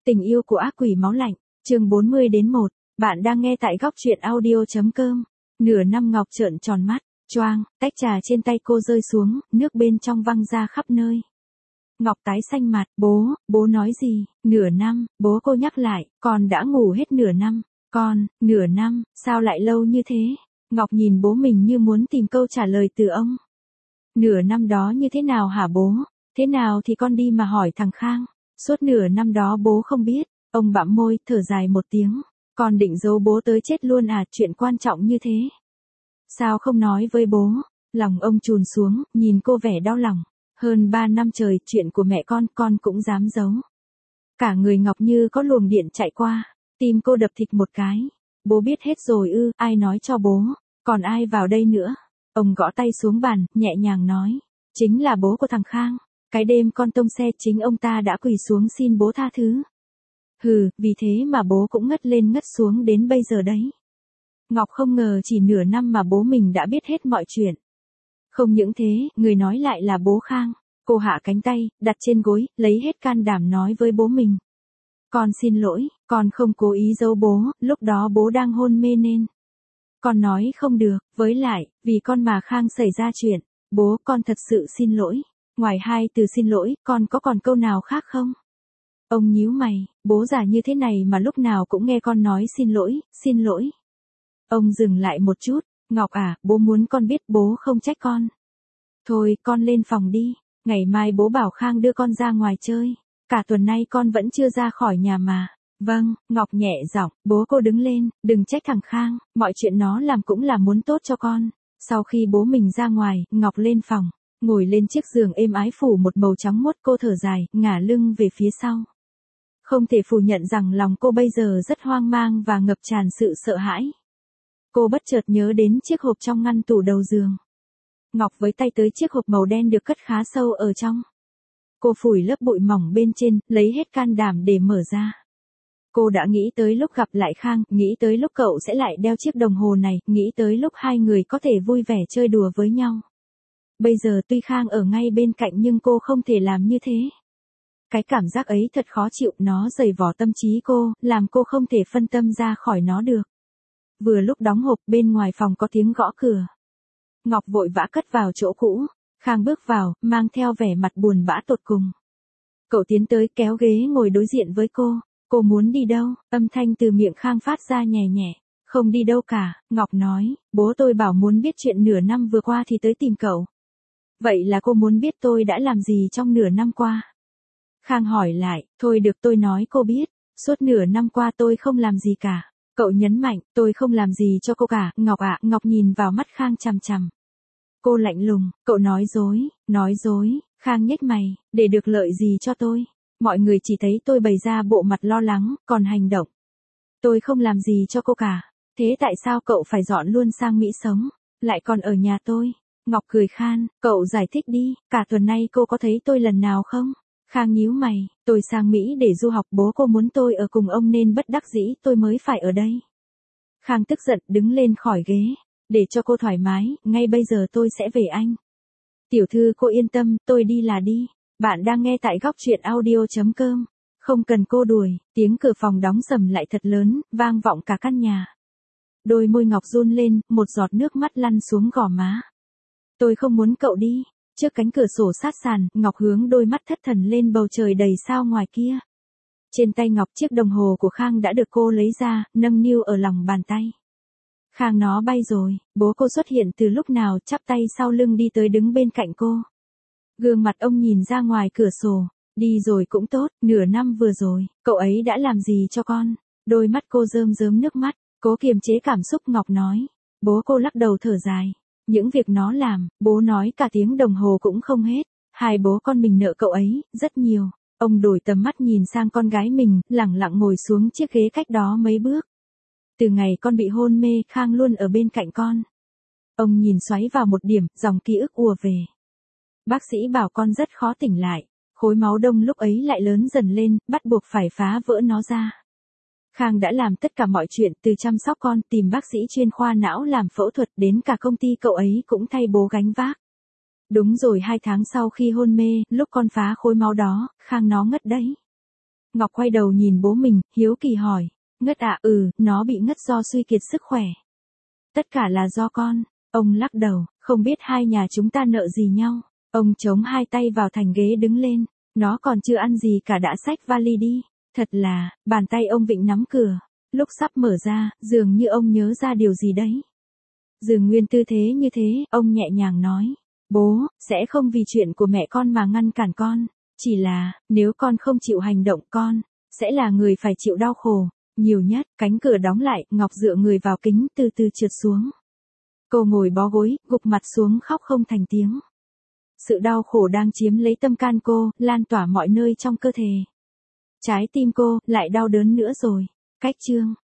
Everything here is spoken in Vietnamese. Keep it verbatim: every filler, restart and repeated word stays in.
Tình yêu của ác quỷ máu lạnh, chương bốn mươi đến một. Bạn đang nghe tại góc truyện audio chấm com. Nửa năm Ngọc trợn tròn mắt, choang, tách trà trên tay cô rơi xuống, nước bên trong văng ra khắp nơi. Ngọc tái xanh mặt, bố, bố nói gì, nửa năm, bố cô nhắc lại, con đã ngủ hết nửa năm, con, nửa năm, sao lại lâu như thế? Ngọc nhìn bố mình như muốn tìm câu trả lời từ ông. Nửa năm đó như thế nào hả bố? Thế nào thì con đi mà hỏi thằng Khang. Suốt nửa năm đó bố không biết, ông bặm môi, thở dài một tiếng. Con định giấu bố tới chết luôn à, chuyện quan trọng như thế. Sao không nói với bố? Lòng ông trùn xuống, nhìn cô vẻ đau lòng. Hơn ba năm trời, chuyện của mẹ con, con cũng dám giấu. Cả người Ngọc như có luồng điện chạy qua, tim cô đập thịt một cái. Bố biết hết rồi ư, ai nói cho bố, còn ai vào đây nữa? Ông gõ tay xuống bàn, nhẹ nhàng nói. Chính là bố của thằng Khang. Cái đêm con tông xe chính ông ta đã quỳ xuống xin bố tha thứ. Hừ, vì thế mà bố cũng ngất lên ngất xuống đến bây giờ đấy. Ngọc không ngờ chỉ nửa năm mà bố mình đã biết hết mọi chuyện. Không những thế, người nói lại là bố Khang. Cô hạ cánh tay, đặt trên gối, lấy hết can đảm nói với bố mình. Con xin lỗi, con không cố ý giấu bố, lúc đó bố đang hôn mê nên. Con nói không được, với lại, vì con mà Khang xảy ra chuyện. Bố, con thật sự xin lỗi. Ngoài hai từ xin lỗi, con có còn câu nào khác không? Ông nhíu mày, bố già như thế này mà lúc nào cũng nghe con nói xin lỗi, xin lỗi. Ông dừng lại một chút, Ngọc à, bố muốn con biết bố không trách con. Thôi, con lên phòng đi, ngày mai bố bảo Khang đưa con ra ngoài chơi. Cả tuần nay con vẫn chưa ra khỏi nhà mà. Vâng, Ngọc nhẹ giọng, bố cô đứng lên, đừng trách thằng Khang, mọi chuyện nó làm cũng là muốn tốt cho con. Sau khi bố mình ra ngoài, Ngọc lên phòng. Ngồi lên chiếc giường êm ái phủ một màu trắng muốt, cô thở dài, ngả lưng về phía sau. Không thể phủ nhận rằng lòng cô bây giờ rất hoang mang và ngập tràn sự sợ hãi. Cô bất chợt nhớ đến chiếc hộp trong ngăn tủ đầu giường. Ngọc với tay tới chiếc hộp màu đen được cất khá sâu ở trong. Cô phủi lớp bụi mỏng bên trên, lấy hết can đảm để mở ra. Cô đã nghĩ tới lúc gặp lại Khang, nghĩ tới lúc cậu sẽ lại đeo chiếc đồng hồ này, nghĩ tới lúc hai người có thể vui vẻ chơi đùa với nhau. Bây giờ tuy Khang ở ngay bên cạnh nhưng cô không thể làm như thế. Cái cảm giác ấy thật khó chịu, nó dày vò tâm trí cô, làm cô không thể phân tâm ra khỏi nó được. Vừa lúc đóng hộp, bên ngoài phòng có tiếng gõ cửa. Ngọc vội vã cất vào chỗ cũ. Khang bước vào, mang theo vẻ mặt buồn bã tột cùng. Cậu tiến tới kéo ghế ngồi đối diện với cô. Cô muốn đi đâu? Âm thanh từ miệng Khang phát ra nhẹ nhẹ. Không đi đâu cả, Ngọc nói, bố tôi bảo muốn biết chuyện nửa năm vừa qua thì tới tìm cậu. Vậy là cô muốn biết tôi đã làm gì trong nửa năm qua? Khang hỏi lại, thôi được tôi nói cô biết, suốt nửa năm qua tôi không làm gì cả. Cậu nhấn mạnh, tôi không làm gì cho cô cả, Ngọc ạ. Ngọc nhìn vào mắt Khang chằm chằm. Cô lạnh lùng, cậu nói dối, nói dối. Khang nhếch mày, để được lợi gì cho tôi? Mọi người chỉ thấy tôi bày ra bộ mặt lo lắng, còn hành động. Tôi không làm gì cho cô cả. Thế tại sao cậu phải dọn luôn sang Mỹ sống, lại còn ở nhà tôi? Ngọc cười khan, cậu giải thích đi, cả tuần nay cô có thấy tôi lần nào không? Khang nhíu mày, tôi sang Mỹ để du học, bố cô muốn tôi ở cùng ông nên bất đắc dĩ tôi mới phải ở đây. Khang tức giận đứng lên khỏi ghế, để cho cô thoải mái, ngay bây giờ tôi sẽ về Anh. Tiểu thư cô yên tâm, tôi đi là đi. Bạn đang nghe tại góc truyện audio chấm com. Không cần cô đuổi, tiếng cửa phòng đóng sầm lại thật lớn, vang vọng cả căn nhà. Đôi môi Ngọc run lên, một giọt nước mắt lăn xuống gò má. Tôi không muốn cậu đi. Trước cánh cửa sổ sát sàn, Ngọc hướng đôi mắt thất thần lên bầu trời đầy sao ngoài kia. Trên tay Ngọc chiếc đồng hồ của Khang đã được cô lấy ra, nâng niu ở lòng bàn tay. Khang nó bay rồi, bố cô xuất hiện từ lúc nào, chắp tay sau lưng đi tới đứng bên cạnh cô. Gương mặt ông nhìn ra ngoài cửa sổ, đi rồi cũng tốt, nửa năm vừa rồi, cậu ấy đã làm gì cho con? Đôi mắt cô rơm rớm nước mắt, cố kiềm chế cảm xúc. Ngọc nói, bố cô lắc đầu thở dài. Những việc nó làm, bố nói cả tiếng đồng hồ cũng không hết. Hai bố con mình nợ cậu ấy, rất nhiều. Ông đổi tầm mắt nhìn sang con gái mình, lẳng lặng ngồi xuống chiếc ghế cách đó mấy bước. Từ ngày con bị hôn mê, Khang luôn ở bên cạnh con. Ông nhìn xoáy vào một điểm, dòng ký ức ùa về. Bác sĩ bảo con rất khó tỉnh lại. Khối máu đông lúc ấy lại lớn dần lên, bắt buộc phải phá vỡ nó ra. Khang đã làm tất cả mọi chuyện, từ chăm sóc con, tìm bác sĩ chuyên khoa não làm phẫu thuật, đến cả công ty cậu ấy cũng thay bố gánh vác. Đúng rồi, hai tháng sau khi hôn mê, lúc con phá khối máu đó, Khang nó ngất đấy. Ngọc quay đầu nhìn bố mình, hiếu kỳ hỏi. Ngất à? Ừ, nó bị ngất do suy kiệt sức khỏe. Tất cả là do con. Ông lắc đầu, không biết hai nhà chúng ta nợ gì nhau. Ông chống hai tay vào thành ghế đứng lên. Nó còn chưa ăn gì cả đã xách vali đi. Thật là, bàn tay ông vịn nắm cửa. Lúc sắp mở ra, dường như ông nhớ ra điều gì đấy. Dường nguyên tư thế như thế, ông nhẹ nhàng nói. Bố, sẽ không vì chuyện của mẹ con mà ngăn cản con. Chỉ là, nếu con không chịu hành động con, sẽ là người phải chịu đau khổ. Nhiều nhất, cánh cửa đóng lại, Ngọc dựa người vào kính từ từ trượt xuống. Cô ngồi bó gối, gục mặt xuống khóc không thành tiếng. Sự đau khổ đang chiếm lấy tâm can cô, lan tỏa mọi nơi trong cơ thể. Trái tim cô, lại đau đớn nữa rồi. Cách chương.